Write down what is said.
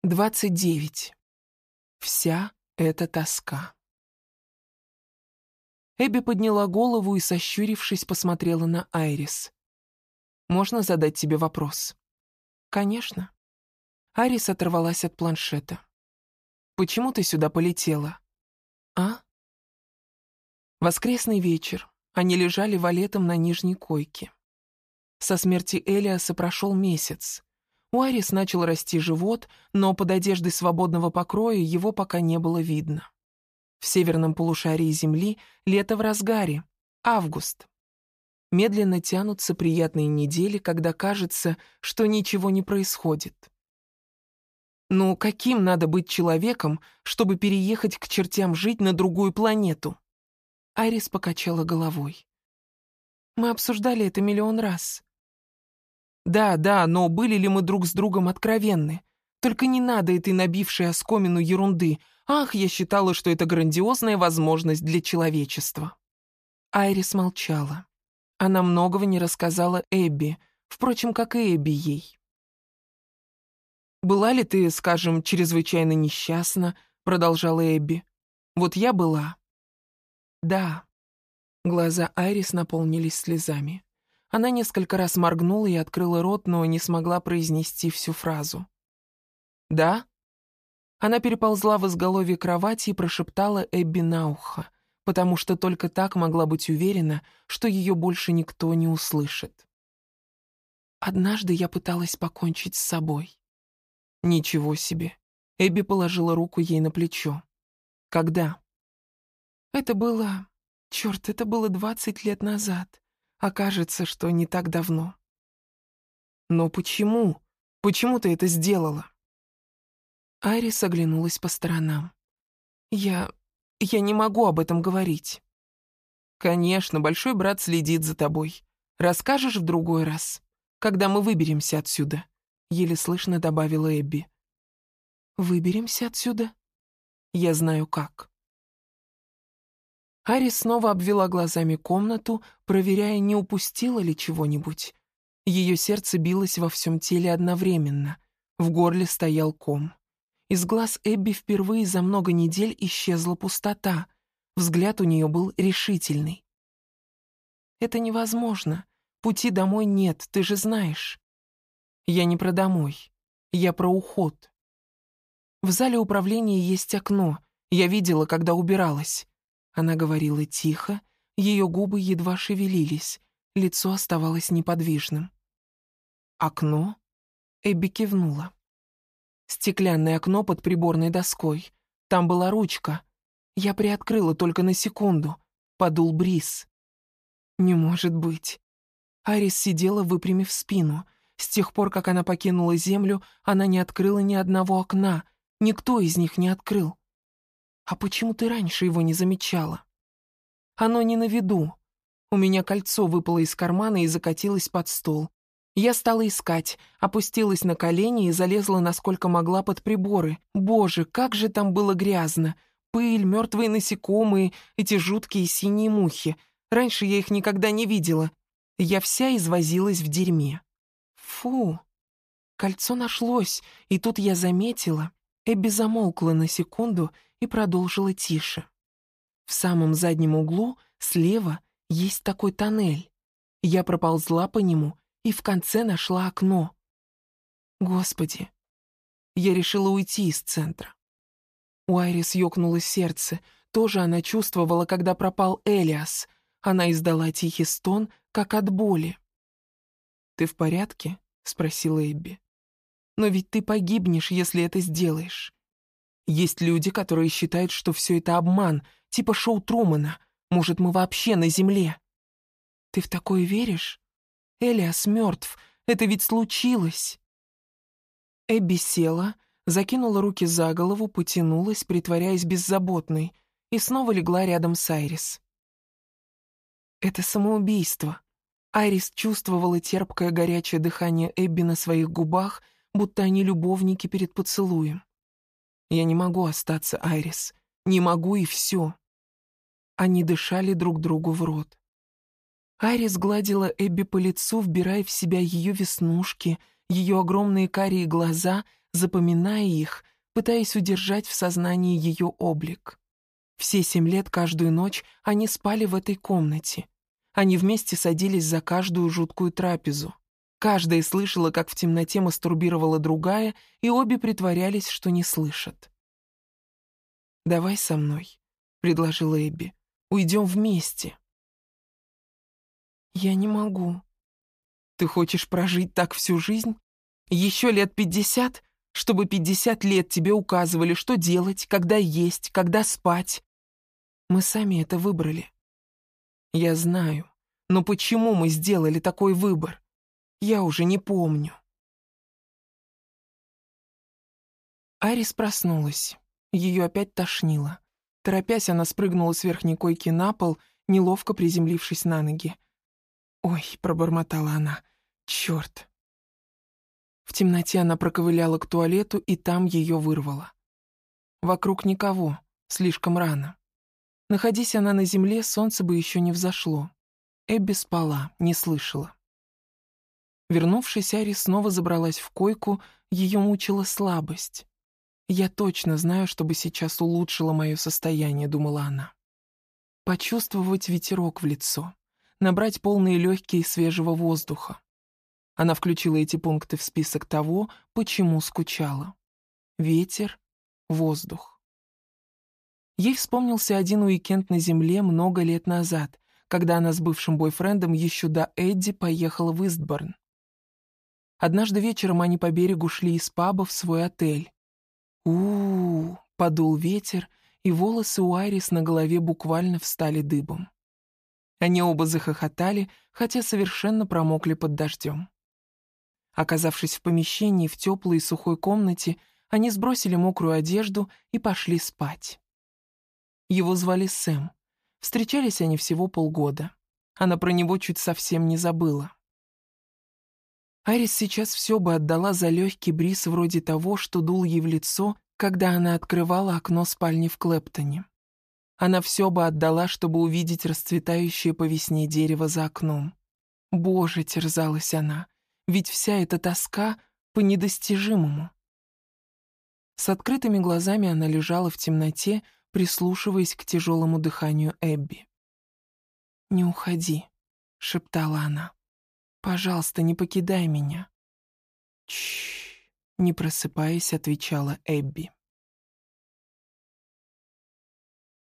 29. Вся эта тоска. Эбби подняла голову и, сощурившись, посмотрела на Айрис. «Можно задать тебе вопрос?» «Конечно». Айрис оторвалась от планшета. «Почему ты сюда полетела?» «А?» Воскресный вечер. Они лежали валетом на нижней койке. Со смерти Элиаса прошел месяц. У Айрис начал расти живот, но под одеждой свободного покроя его пока не было видно. В северном полушарии Земли лето в разгаре, август. Медленно тянутся приятные недели, когда кажется, что ничего не происходит. Ну, каким надо быть человеком, чтобы переехать к чертям жить на другую планету? Айрис покачала головой. Мы обсуждали это миллион раз. Да, но были ли мы друг с другом откровенны? Только не надо этой набившей оскомину ерунды. Ах, я считала, что это грандиозная возможность для человечества. Айрис молчала. Она многого не рассказала Эбби, впрочем, как и Эбби ей. «Была ли ты, скажем, чрезвычайно несчастна?» — продолжала Эбби. «Вот я была». «Да». Глаза Айрис наполнились слезами. Она несколько раз моргнула и открыла рот, но не смогла произнести всю фразу. «Да?» Она переползла в изголовье кровати и прошептала Эбби на ухо, потому что только так могла быть уверена, что ее больше никто не услышит. «Однажды я пыталась покончить с собой». «Ничего себе!» Эбби положила руку ей на плечо. «Когда?» «Это было 20 лет назад. А кажется, что не так давно». «Но почему? Почему ты это сделала?» Айрис оглянулась по сторонам. Я не могу об этом говорить». «Конечно, большой брат следит за тобой. Расскажешь в другой раз, когда мы выберемся отсюда», — еле слышно добавила Эбби. «Выберемся отсюда? Я знаю как». Айрис снова обвела глазами комнату, проверяя, не упустила ли чего-нибудь. Ее сердце билось во всем теле одновременно. В горле стоял ком. Из глаз Эбби впервые за много недель исчезла пустота. Взгляд у нее был решительный. «Это невозможно. Пути домой нет, ты же знаешь». «Я не про домой. Я про уход. В зале управления есть окно. Я видела, когда убиралась». Она говорила тихо, ее губы едва шевелились, лицо оставалось неподвижным. «Окно?» Эбби кивнула. «Стеклянное окно под приборной доской. Там была ручка. Я приоткрыла только на секунду. Подул бриз». «Не может быть». Айрис сидела, выпрямив спину. С тех пор, как она покинула Землю, она не открыла ни одного окна. Никто из них не открыл. «А почему ты раньше его не замечала?» «Оно не на виду. У меня кольцо выпало из кармана и закатилось под стол. Я стала искать, опустилась на колени и залезла насколько могла под приборы. Боже, как же там было грязно! Пыль, мертвые насекомые, эти жуткие синие мухи. Раньше я их никогда не видела. Я вся извозилась в дерьме. Фу! Кольцо нашлось, и тут я заметила...» Эбби замолкла на секунду и продолжила тише. «В самом заднем углу, слева, есть такой тоннель. Я проползла по нему и в конце нашла окно. Господи!» Я решила уйти из центра. У Айрис ёкнуло сердце. Тоже она чувствовала, когда пропал Элиас. Она издала тихий стон, как от боли. «Ты в порядке?» — спросила Эбби. «Но ведь ты погибнешь, если это сделаешь. Есть люди, которые считают, что все это обман, типа шоу Трумана. Может, мы вообще на Земле?» «Ты в такое веришь? Элиас мертв. Это ведь случилось». Эбби села, закинула руки за голову, потянулась, притворяясь беззаботной, и снова легла рядом с Айрис. «Это самоубийство». Айрис чувствовала терпкое горячее дыхание Эбби на своих губах, будто они любовники перед поцелуем. «Я не могу остаться, Айрис. Не могу, и все». Они дышали друг другу в рот. Айрис гладила Эбби по лицу, вбирая в себя ее веснушки, ее огромные карие глаза, запоминая их, пытаясь удержать в сознании ее облик. Все 7 лет каждую ночь они спали в этой комнате. Они вместе садились за каждую жуткую трапезу. Каждая слышала, как в темноте мастурбировала другая, и обе притворялись, что не слышат. «Давай со мной», — предложила Эбби. «Уйдем вместе». «Я не могу». «Ты хочешь прожить так всю жизнь? Еще лет 50, чтобы 50 лет тебе указывали, что делать, когда есть, когда спать. Мы сами это выбрали». «Я знаю, но почему мы сделали такой выбор? Я уже не помню». Айрис проснулась. Ее опять тошнило. Торопясь, она спрыгнула с верхней койки на пол, неловко приземлившись на ноги. «Ой», — пробормотала она, — «чёрт». В темноте она проковыляла к туалету, и там ее вырвало. Вокруг никого, слишком рано. Находись она на земле, солнце бы еще не взошло. Эбби спала, не слышала. Вернувшись, Айрис снова забралась в койку, ее мучила слабость. «Я точно знаю, что бы сейчас улучшило мое состояние», — думала она. Почувствовать ветерок в лицо, набрать полные легкие свежего воздуха. Она включила эти пункты в список того, почему скучала. Ветер, воздух. Ей вспомнился один уикенд на земле много лет назад, когда она с бывшим бойфрендом еще до Эдди поехала в Истборн. Однажды вечером они по берегу шли из паба в свой отель. Подул ветер, и волосы у Айрис на голове буквально встали дыбом. Они оба захохотали, хотя совершенно промокли под дождем. Оказавшись в помещении в теплой и сухой комнате, они сбросили мокрую одежду и пошли спать. Его звали Сэм. Встречались они всего полгода. Она про него чуть совсем не забыла. Айрис сейчас все бы отдала за легкий бриз вроде того, что дул ей в лицо, когда она открывала окно спальни в Клэптоне. Она все бы отдала, чтобы увидеть расцветающее по весне дерево за окном. Боже, терзалась она, ведь вся эта тоска по недостижимому. С открытыми глазами она лежала в темноте, прислушиваясь к тяжелому дыханию Эбби. «Не уходи», — шептала она. «Пожалуйста, не покидай меня». «Тш-ш-ш», не просыпаясь, отвечала Эбби.